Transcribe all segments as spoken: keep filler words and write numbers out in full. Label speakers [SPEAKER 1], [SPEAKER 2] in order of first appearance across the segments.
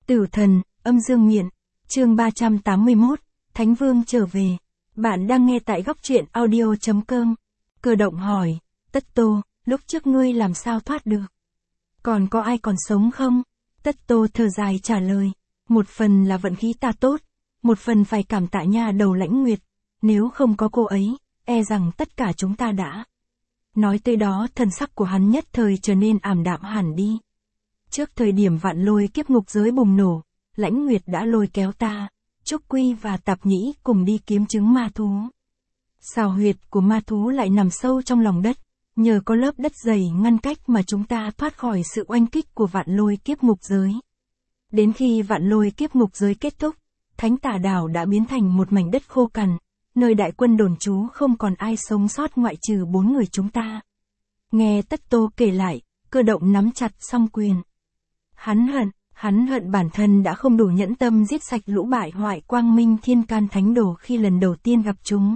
[SPEAKER 1] Tử thần, âm dương miện, chương ba trăm tám mươi mốt, Thánh Vương trở về. Bạn đang nghe tại góc truyện audio chấm com. Cơ động hỏi, Tất Tô, lúc trước ngươi làm sao thoát được? Còn có ai còn sống không? Tất Tô thở dài trả lời, một phần là vận khí ta tốt, một phần phải cảm tạ nha đầu Lãnh Nguyệt, nếu không có cô ấy, e rằng tất cả chúng ta đã. Nói tới đó thần sắc của hắn nhất thời trở nên ảm đạm hẳn đi. Trước thời điểm vạn lôi kiếp ngục giới bùng nổ, Lãnh Nguyệt đã lôi kéo ta, Trúc Quy và Tạp Nhĩ cùng đi kiếm chứng ma thú. Xào huyệt của ma thú lại nằm sâu trong lòng đất, nhờ có lớp đất dày ngăn cách mà chúng ta thoát khỏi sự oanh kích của vạn lôi kiếp ngục giới. Đến khi vạn lôi kiếp ngục giới kết thúc, Thánh Tà Đảo đã biến thành một mảnh đất khô cằn, nơi đại quân đồn trú không còn ai sống sót ngoại trừ bốn người chúng ta. Nghe Tất Tô kể lại, Cơ động nắm chặt song quyền. Hắn hận, hắn hận bản thân đã không đủ nhẫn tâm giết sạch lũ bại hoại Quang Minh Thiên Can Thánh Đồ khi lần đầu tiên gặp chúng.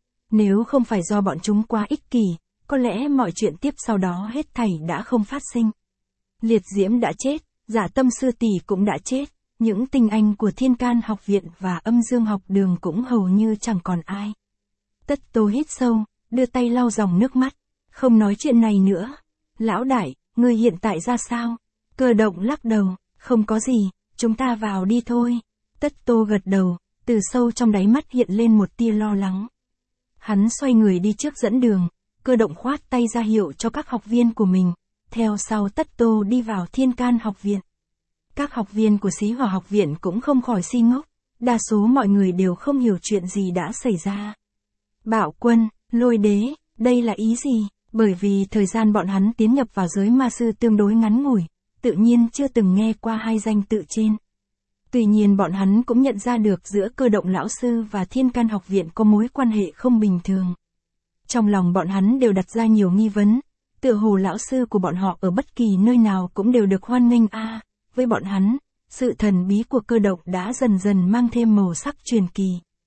[SPEAKER 1] Nếu không phải do bọn chúng quá ích kỷ, có lẽ mọi chuyện tiếp sau đó hết thảy đã không phát sinh. Liệt Diễm đã chết, Dạ Tâm Sư Tỷ cũng đã chết, những tinh anh của Thiên Can học viện và Âm Dương học đường cũng hầu như chẳng còn ai. Tất Tô hít sâu, đưa tay lau dòng nước mắt, không nói chuyện này nữa. Lão đại, ngươi hiện tại ra sao? Cơ động lắc đầu, không có gì, chúng ta vào đi thôi. Tất Tô gật đầu, từ sâu trong đáy mắt hiện lên một tia lo lắng. Hắn xoay người đi trước dẫn đường, Cơ động khoát tay ra hiệu cho các học viên của mình, theo sau Tất Tô đi vào Thiên Can học viện. Các học viên của Xí Hỏa học viện cũng không khỏi si ngốc, đa số mọi người đều không hiểu chuyện gì đã xảy ra. Bạo Quân, Lôi Đế, đây là ý gì? Bởi vì thời gian bọn hắn tiến nhập vào giới ma sư tương đối ngắn ngủi, tự nhiên chưa từng nghe qua hai danh tự trên. Tuy nhiên bọn hắn cũng nhận ra được giữa Cơ động lão sư và Thiên Can học viện có mối quan hệ không bình thường. Trong lòng bọn hắn đều đặt ra nhiều nghi vấn, tựa hồ lão sư của bọn họ ở bất kỳ nơi nào cũng đều được hoan nghênh a. À, với bọn hắn, sự thần bí của Cơ động đã dần dần mang thêm màu sắc truyền kỳ.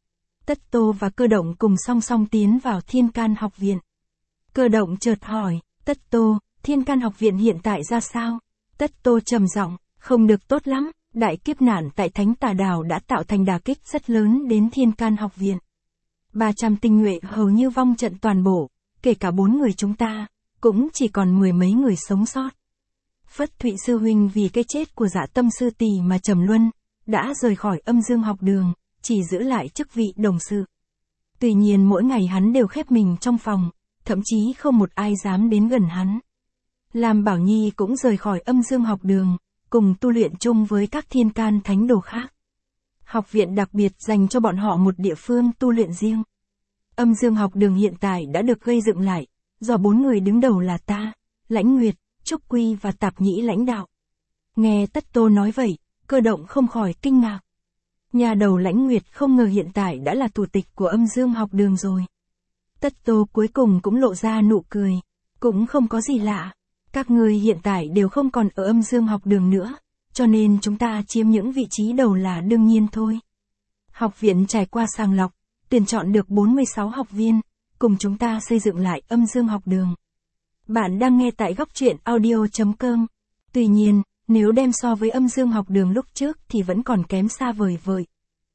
[SPEAKER 1] Tất Tô và Cơ động cùng song song tiến vào Thiên Can học viện. Cơ động chợt hỏi, Tất Tô, Thiên Can học viện hiện tại ra sao? Tất Tô trầm giọng, không được tốt lắm, đại kiếp nạn tại Thánh Tà Đảo đã tạo thành đả kích rất lớn đến Thiên Can học viện. ba trăm tinh nhuệ hầu như vong trận toàn bộ, kể cả bốn người chúng ta, cũng chỉ còn mười mấy người sống sót. Phất Thụy sư huynh vì cái chết của Dạ Tâm Sư Tỷ mà trầm luân, đã rời khỏi Âm Dương học đường, chỉ giữ lại chức vị đồng sự. Tuy nhiên mỗi ngày hắn đều khép mình trong phòng, thậm chí không một ai dám đến gần hắn. Lam Bảo Nhi cũng rời khỏi Âm Dương học đường, cùng tu luyện chung với các Thiên Can Thánh Đồ khác. Học viện đặc biệt dành cho bọn họ một địa phương tu luyện riêng. Âm Dương học đường hiện tại đã được gây dựng lại, do bốn người đứng đầu là ta, Lãnh Nguyệt, Trúc Quy và Tạp Nhĩ lãnh đạo. Nghe Tất Tô nói vậy, Cơ động không khỏi kinh ngạc. Nhà đầu Lãnh Nguyệt không ngờ hiện tại đã là thủ tịch của Âm Dương học đường rồi. Tất Tô cuối cùng cũng lộ ra nụ cười, cũng không có gì lạ. Các người hiện tại đều không còn ở Âm Dương học đường nữa, cho nên chúng ta chiếm những vị trí đầu là đương nhiên thôi. Học viện trải qua sàng lọc, tuyển chọn được bốn mươi sáu học viên, cùng chúng ta xây dựng lại Âm Dương học đường. Bạn đang nghe tại góc truyện audio chấm com. Tuy nhiên, nếu đem so với Âm Dương học đường lúc trước thì vẫn còn kém xa vời vợi.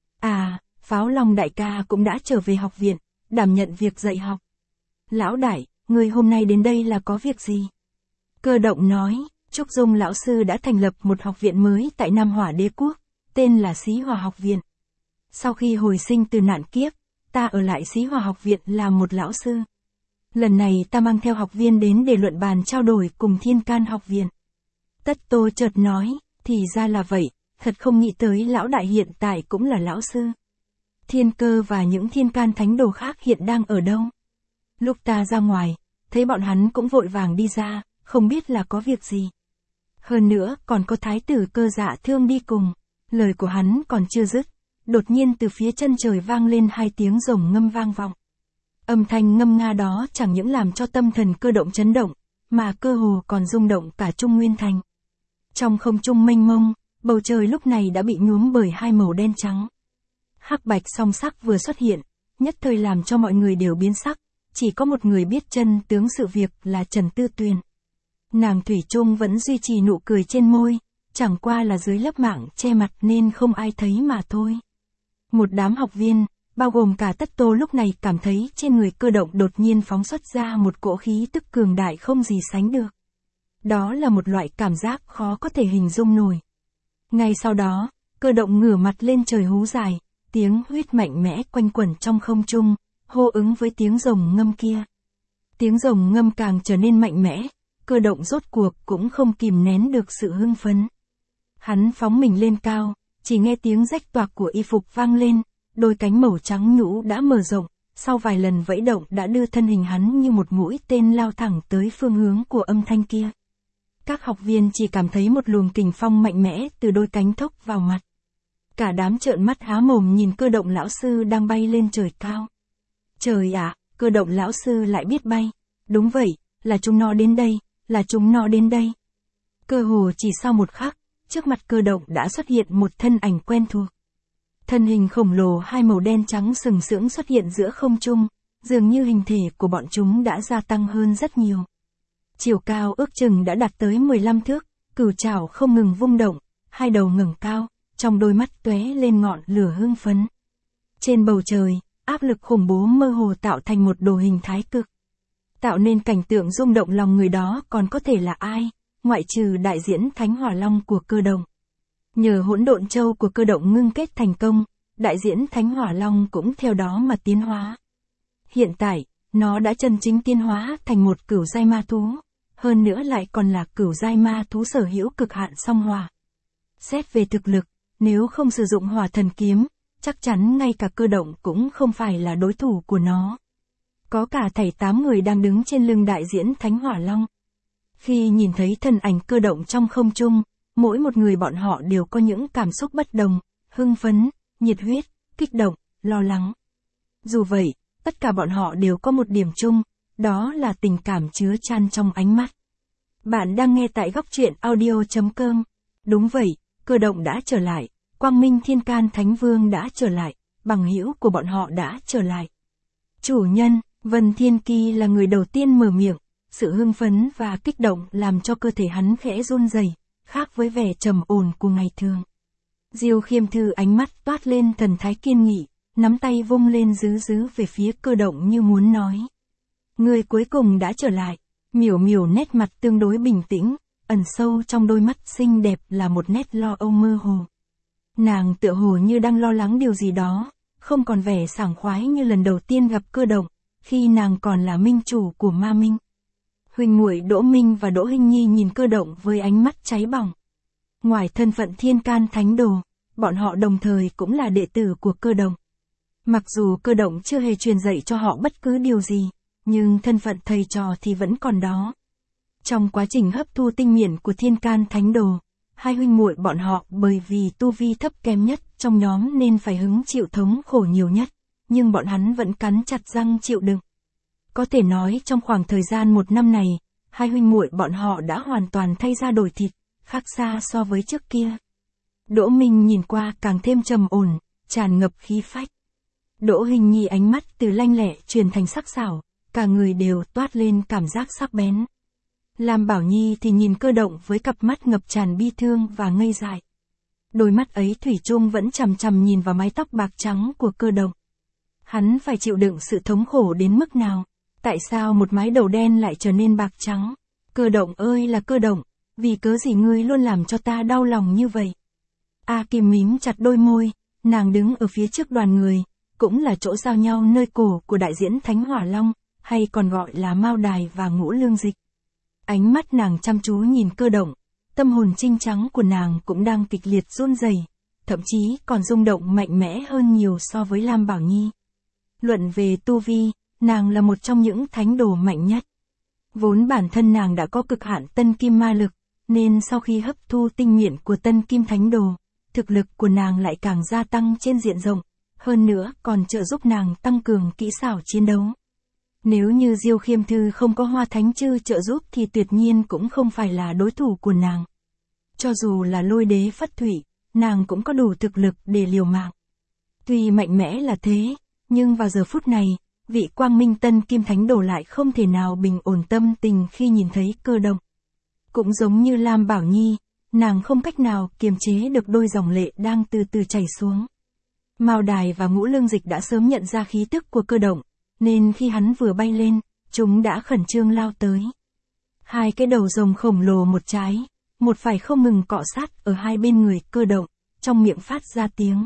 [SPEAKER 1] À, Pháo Long đại ca cũng đã trở về học viện, đảm nhận việc dạy học. Lão đại, người hôm nay đến đây là có việc gì? Cơ động nói, Trúc Dung lão sư đã thành lập một học viện mới tại Nam Hỏa Đế quốc, tên là Xí Hỏa học viện. Sau khi hồi sinh từ nạn kiếp, ta ở lại Xí Hỏa học viện làm một lão sư. Lần này ta mang theo học viên đến để luận bàn trao đổi cùng Thiên Can học viện. Tất Tô chợt nói, thì ra là vậy, thật không nghĩ tới lão đại hiện tại cũng là lão sư. Thiên Cơ và những Thiên Can Thánh Đồ khác hiện đang ở đâu? Lúc ta ra ngoài, thấy bọn hắn cũng vội vàng đi ra, không biết là có việc gì. Hơn nữa còn có Thái tử Cơ Dạ Thương đi cùng. Lời của hắn còn chưa dứt, đột nhiên từ phía chân trời vang lên hai tiếng rồng ngâm vang vọng. Âm thanh ngâm nga đó chẳng những làm cho tâm thần Cơ động chấn động, mà cơ hồ còn rung động cả Trung Nguyên Thành. Trong không trung mênh mông, bầu trời lúc này đã bị nhuốm bởi hai màu đen trắng. Hắc bạch song sắc vừa xuất hiện, nhất thời làm cho mọi người đều biến sắc, chỉ có một người biết chân tướng sự việc là Trần Tư Tuyền. Nàng thủy chung vẫn duy trì nụ cười trên môi, chẳng qua là dưới lớp mạng che mặt nên không ai thấy mà thôi. Một đám học viên, bao gồm cả Tất Tô lúc này cảm thấy trên người Cơ Động đột nhiên phóng xuất ra một cỗ khí tức cường đại không gì sánh được. Đó là một loại cảm giác khó có thể hình dung nổi. Ngay sau đó, Cơ Động ngửa mặt lên trời hú dài, tiếng huýt mạnh mẽ quanh quẩn trong không trung, hô ứng với tiếng rồng ngâm kia. Tiếng rồng ngâm càng trở nên mạnh mẽ, Cơ Động rốt cuộc cũng không kìm nén được sự hưng phấn. Hắn phóng mình lên cao, chỉ nghe tiếng rách toạc của y phục vang lên, đôi cánh màu trắng nhũ đã mở rộng, sau vài lần vẫy động đã đưa thân hình hắn như một mũi tên lao thẳng tới phương hướng của âm thanh kia. Các học viên chỉ cảm thấy một luồng kình phong mạnh mẽ từ đôi cánh thốc vào mặt. Cả đám trợn mắt há mồm nhìn Cơ Động lão sư đang bay lên trời cao. Trời ạ, Cơ Động lão sư lại biết bay. Đúng vậy, là chúng nó đến đây, là chúng nó đến đây. Cơ hồ chỉ sau một khắc, trước mặt Cơ Động đã xuất hiện một thân ảnh quen thuộc. Thân hình khổng lồ hai màu đen trắng sừng sững xuất hiện giữa không trung, dường như hình thể của bọn chúng đã gia tăng hơn rất nhiều. Chiều cao ước chừng đã đạt tới mười lăm thước, cửu trảo không ngừng vung động, hai đầu ngẩng cao, trong đôi mắt tóe lên ngọn lửa hưng phấn. Trên bầu trời, áp lực khủng bố mơ hồ tạo thành một đồ hình thái cực. Tạo nên cảnh tượng rung động lòng người đó còn có thể là ai, ngoại trừ đại diễn Thánh Hỏa Long của Cơ Động. Nhờ hỗn độn châu của Cơ Động ngưng kết thành công, đại diễn Thánh Hỏa Long cũng theo đó mà tiến hóa. Hiện tại, nó đã chân chính tiến hóa thành một cửu giai ma thú, hơn nữa lại còn là cửu giai ma thú sở hữu cực hạn song hỏa. Xét về thực lực, nếu không sử dụng hỏa thần kiếm, chắc chắn ngay cả Cơ Động cũng không phải là đối thủ của nó. Có cả thảy tám người đang đứng trên lưng đại diễn Thánh Hỏa Long. Khi nhìn thấy thân ảnh Cơ Động trong không trung, mỗi một người bọn họ đều có những cảm xúc bất đồng, hưng phấn, nhiệt huyết, kích động, lo lắng. Dù vậy, tất cả bọn họ đều có một điểm chung, đó là tình cảm chứa chan trong ánh mắt. Bạn đang nghe tại góc truyện audio chấm com. Đúng vậy, Cơ Động đã trở lại, Quang Minh Thiên Can Thánh Vương đã trở lại, bằng hữu của bọn họ đã trở lại. Chủ nhân, Vân Thiên Kỳ là người đầu tiên mở miệng, sự hưng phấn và kích động làm cho cơ thể hắn khẽ run rẩy, khác với vẻ trầm ổn của ngày thường. Diêu Khiêm Thư ánh mắt toát lên thần thái kiên nghị, nắm tay vung lên giữ giữ về phía Cơ Động như muốn nói. Người cuối cùng đã trở lại. Miểu Miểu nét mặt tương đối bình tĩnh, ẩn sâu trong đôi mắt xinh đẹp là một nét lo âu mơ hồ. Nàng tựa hồ như đang lo lắng điều gì đó, không còn vẻ sảng khoái như lần đầu tiên gặp Cơ Động, khi nàng còn là minh chủ của Ma Minh. Huynh muội Đỗ Minh và Đỗ Hinh Nhi nhìn Cơ Động với ánh mắt cháy bỏng. Ngoài thân phận Thiên Can Thánh Đồ, bọn họ đồng thời cũng là đệ tử của Cơ Động. Mặc dù Cơ Động chưa hề truyền dạy cho họ bất cứ điều gì, nhưng thân phận thầy trò thì vẫn còn đó. Trong quá trình hấp thu tinh miễn của Thiên Can Thánh Đồ, hai huynh muội bọn họ bởi vì tu vi thấp kém nhất trong nhóm nên phải hứng chịu thống khổ nhiều nhất, nhưng bọn hắn vẫn cắn chặt răng chịu đựng. Có thể nói trong khoảng thời gian một năm này, hai huynh muội bọn họ đã hoàn toàn thay da đổi thịt, khác xa so với trước kia. Đỗ Minh nhìn qua càng thêm trầm ổn, tràn ngập khí phách. Đỗ Hinh Nhi ánh mắt từ lanh lẹ chuyển thành sắc sảo, cả người đều toát lên cảm giác sắc bén. Lam Bảo Nhi thì nhìn Cơ Động với cặp mắt ngập tràn bi thương và ngây dại. Đôi mắt ấy thủy chung vẫn chằm chằm nhìn vào mái tóc bạc trắng của Cơ Động. Hắn phải chịu đựng sự thống khổ đến mức nào? Tại sao một mái đầu đen lại trở nên bạc trắng? Cơ Động ơi là Cơ Động, vì cớ gì ngươi luôn làm cho ta đau lòng như vậy? A Kim mím chặt đôi môi, nàng đứng ở phía trước đoàn người, cũng là chỗ giao nhau nơi cổ của đại diễn Thánh Hỏa Long, hay còn gọi là Mao Đài và Ngũ Lương Dịch. Ánh mắt nàng chăm chú nhìn Cơ Động, tâm hồn trinh trắng của nàng cũng đang kịch liệt run rẩy, thậm chí còn rung động mạnh mẽ hơn nhiều so với Lam Bảo Nhi. Luận về tu vi, nàng là một trong những thánh đồ mạnh nhất. Vốn bản thân nàng đã có cực hạn tân kim ma lực, nên sau khi hấp thu tinh miễn của tân kim thánh đồ, thực lực của nàng lại càng gia tăng trên diện rộng, hơn nữa còn trợ giúp nàng tăng cường kỹ xảo chiến đấu. Nếu như Diêu Khiêm Thư không có Hoa Thánh Chư trợ giúp thì tuyệt nhiên cũng không phải là đối thủ của nàng. Cho dù là Lôi Đế Phất Thủy, nàng cũng có đủ thực lực để liều mạng. Tuy mạnh mẽ là thế, nhưng vào giờ phút này, vị Quang Minh Tân Kim Thánh Đồ lại không thể nào bình ổn tâm tình khi nhìn thấy Cơ Động. Cũng giống như Lam Bảo Nhi, nàng không cách nào kiềm chế được đôi dòng lệ đang từ từ chảy xuống. Mao Đài và Ngũ Lương Dịch đã sớm nhận ra khí tức của Cơ Động, nên khi hắn vừa bay lên, chúng đã khẩn trương lao tới. Hai cái đầu rồng khổng lồ một trái, một phải không ngừng cọ sát ở hai bên người Cơ Động, trong miệng phát ra tiếng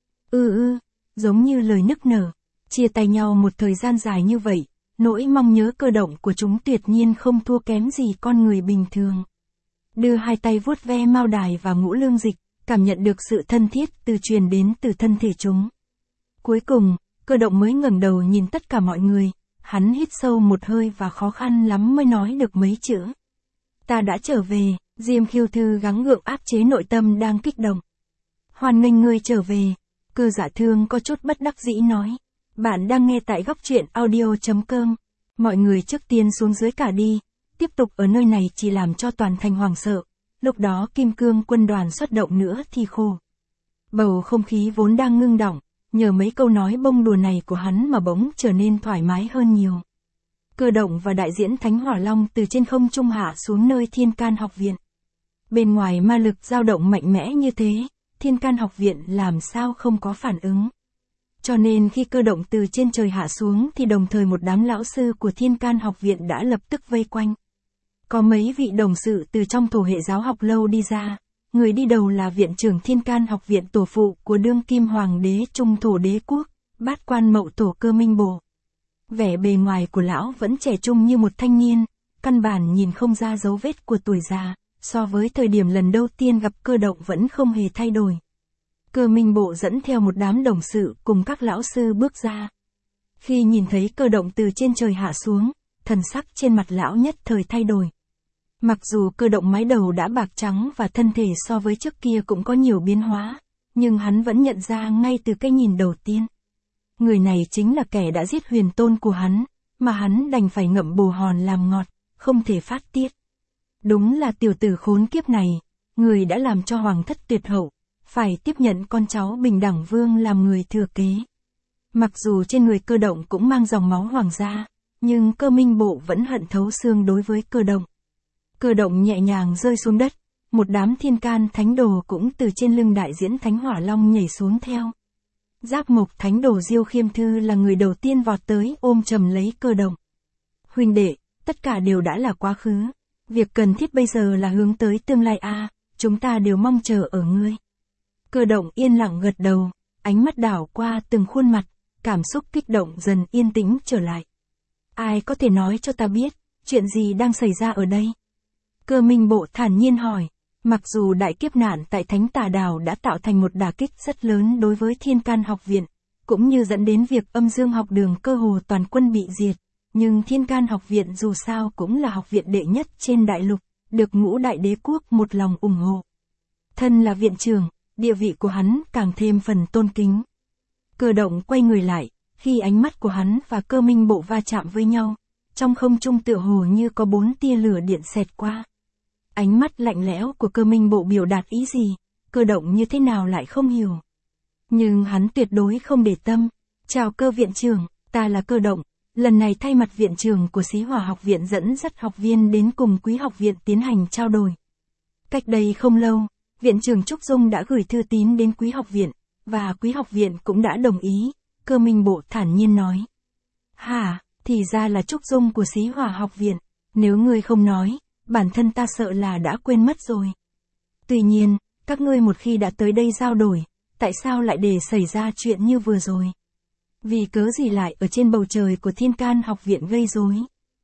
[SPEAKER 1] ư ư, giống như lời nức nở. Chia tay nhau một thời gian dài như vậy, nỗi mong nhớ Cơ Động của chúng tuyệt nhiên không thua kém gì con người bình thường. Đưa hai tay vuốt ve Mao Đài và Ngũ Lương Dịch, cảm nhận được sự thân thiết từ truyền đến từ thân thể chúng. Cuối cùng, Cơ Động mới ngẩng đầu nhìn tất cả mọi người, hắn hít sâu một hơi và khó khăn lắm mới nói được mấy chữ. Ta đã trở về, Diêm Khiêu Thư gắng gượng áp chế nội tâm đang kích động. Hoan nghênh ngươi trở về, Cơ Dạ Thương có chút bất đắc dĩ nói. Bạn đang nghe tại góc truyện audio.com. Mọi người trước tiên xuống dưới cả đi, tiếp tục ở nơi này chỉ làm cho toàn thành hoảng sợ. Lúc đó Kim Cương quân đoàn xuất động nữa thì khô. Bầu không khí vốn đang ngưng đọng, nhờ mấy câu nói bông đùa này của hắn mà bỗng trở nên thoải mái hơn nhiều. Cơ Động và đại diễn Thánh Hỏa Long từ trên không trung hạ xuống nơi Thiên Can học viện. Bên ngoài ma lực dao động mạnh mẽ như thế, Thiên Can học viện làm sao không có phản ứng. Cho nên khi Cơ Động từ trên trời hạ xuống thì đồng thời một đám lão sư của Thiên Can học viện đã lập tức vây quanh. Có mấy vị đồng sự từ trong thổ hệ giáo học lâu đi ra, người đi đầu là viện trưởng Thiên Can học viện tổ phụ của đương kim hoàng đế Trung Thổ Đế quốc, Bát Quan Mậu Tổ Cơ Minh Bộ. Vẻ bề ngoài của lão vẫn trẻ trung như một thanh niên, căn bản nhìn không ra dấu vết của tuổi già, so với thời điểm lần đầu tiên gặp Cơ Động vẫn không hề thay đổi. Cơ Minh Bộ dẫn theo một đám đồng sự cùng các lão sư bước ra. Khi nhìn thấy Cơ Động từ trên trời hạ xuống, thần sắc trên mặt lão nhất thời thay đổi. Mặc dù Cơ Động mái đầu đã bạc trắng và thân thể so với trước kia cũng có nhiều biến hóa, nhưng hắn vẫn nhận ra ngay từ cái nhìn đầu tiên. Người này chính là kẻ đã giết huyền tôn của hắn, mà hắn đành phải ngậm bồ hòn làm ngọt, không thể phát tiết. Đúng là tiểu tử khốn kiếp này, người đã làm cho hoàng thất tuyệt hậu, phải tiếp nhận con cháu Bình Đẳng Vương làm người thừa kế. Mặc dù trên người Cơ Động cũng mang dòng máu hoàng gia, nhưng Cơ Minh Bộ vẫn hận thấu xương đối với Cơ Động. Cơ Động nhẹ nhàng rơi xuống đất, một đám Thiên Can thánh đồ cũng từ trên lưng đại diễn Thánh Hỏa Long nhảy xuống theo. Giáp Mộc Thánh Đồ Diêu Khiêm Thư là người đầu tiên vọt tới ôm chầm lấy Cơ Động. Huynh đệ, tất cả đều đã là quá khứ. Việc cần thiết bây giờ là hướng tới tương lai a, chúng ta đều mong chờ ở ngươi. Cơ Động yên lặng gật đầu, ánh mắt đảo qua từng khuôn mặt, cảm xúc kích động dần yên tĩnh trở lại. Ai có thể nói cho ta biết, chuyện gì đang xảy ra ở đây? Cơ Minh Bộ thản nhiên hỏi, mặc dù đại kiếp nạn tại Thánh Tà Đảo đã tạo thành một đả kích rất lớn đối với Thiên Can học viện, cũng như dẫn đến việc Âm Dương học đường cơ hồ toàn quân bị diệt, nhưng Thiên Can học viện dù sao cũng là học viện đệ nhất trên đại lục, được Ngũ Đại Đế quốc một lòng ủng hộ. Thân là viện trưởng, địa vị của hắn càng thêm phần tôn kính. Cơ Động quay người lại, khi ánh mắt của hắn và Cơ Minh Bộ va chạm với nhau, trong không trung tựa hồ như có bốn tia lửa điện xẹt qua. Ánh mắt lạnh lẽo của Cơ Minh Bộ biểu đạt ý gì, Cơ Động như thế nào lại không hiểu. Nhưng hắn tuyệt đối không để tâm. Chào Cơ viện trưởng, ta là Cơ Động, lần này thay mặt viện trưởng của Xí Hỏa học viện dẫn dắt học viên đến cùng Quý học viện tiến hành trao đổi. Cách đây không lâu, viện trưởng Trúc Dung đã gửi thư tín đến Quý học viện, và Quý học viện cũng đã đồng ý, Cơ Minh Bộ thản nhiên nói. Hả, thì ra là Trúc Dung của Xí Hỏa học viện, nếu ngươi không nói, bản thân ta sợ là đã quên mất rồi. Tuy nhiên, các ngươi một khi đã tới đây giao đổi, tại sao lại để xảy ra chuyện như vừa rồi? Vì cớ gì lại ở trên bầu trời của Thiên Can học viện gây rối?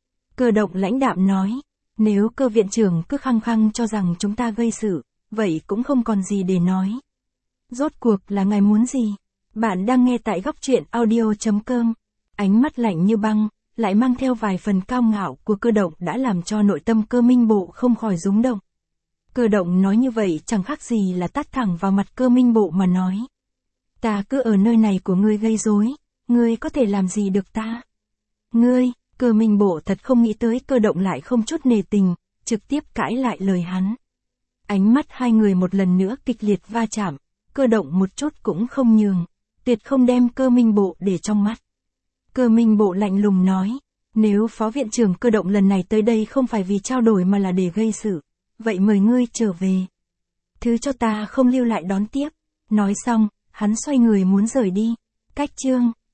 [SPEAKER 1] Cơ Động lãnh đạm nói, nếu Cơ viện trưởng cứ khăng khăng cho rằng chúng ta gây sự, vậy cũng không còn gì để nói. Rốt cuộc là ngài muốn gì? Bạn đang nghe tại góc truyện audio.com. Ánh mắt lạnh như băng, lại mang theo vài phần cao ngạo của Cơ Động đã làm cho nội tâm Cơ Minh Bộ không khỏi rúng động. Cơ Động nói như vậy chẳng khác gì là tát thẳng vào mặt Cơ Minh Bộ mà nói. Ta cứ ở nơi này của ngươi gây rối, ngươi có thể làm gì được ta? Ngươi, Cơ Minh Bộ thật không nghĩ tới Cơ Động lại không chút nề tình, trực tiếp cãi lại lời hắn. Ánh mắt hai người một lần nữa kịch liệt va chạm, Cơ Động một chút cũng không nhường, tuyệt không đem Cơ Minh Bộ để trong mắt. Cơ Minh Bộ lạnh lùng nói, nếu phó viện trưởng Cơ Động lần này tới đây không phải vì trao đổi mà là để gây sự, vậy mời ngươi trở về. thứ cho ta không lưu lại đón tiếp. Nói xong, hắn xoay người muốn rời đi. Cách chương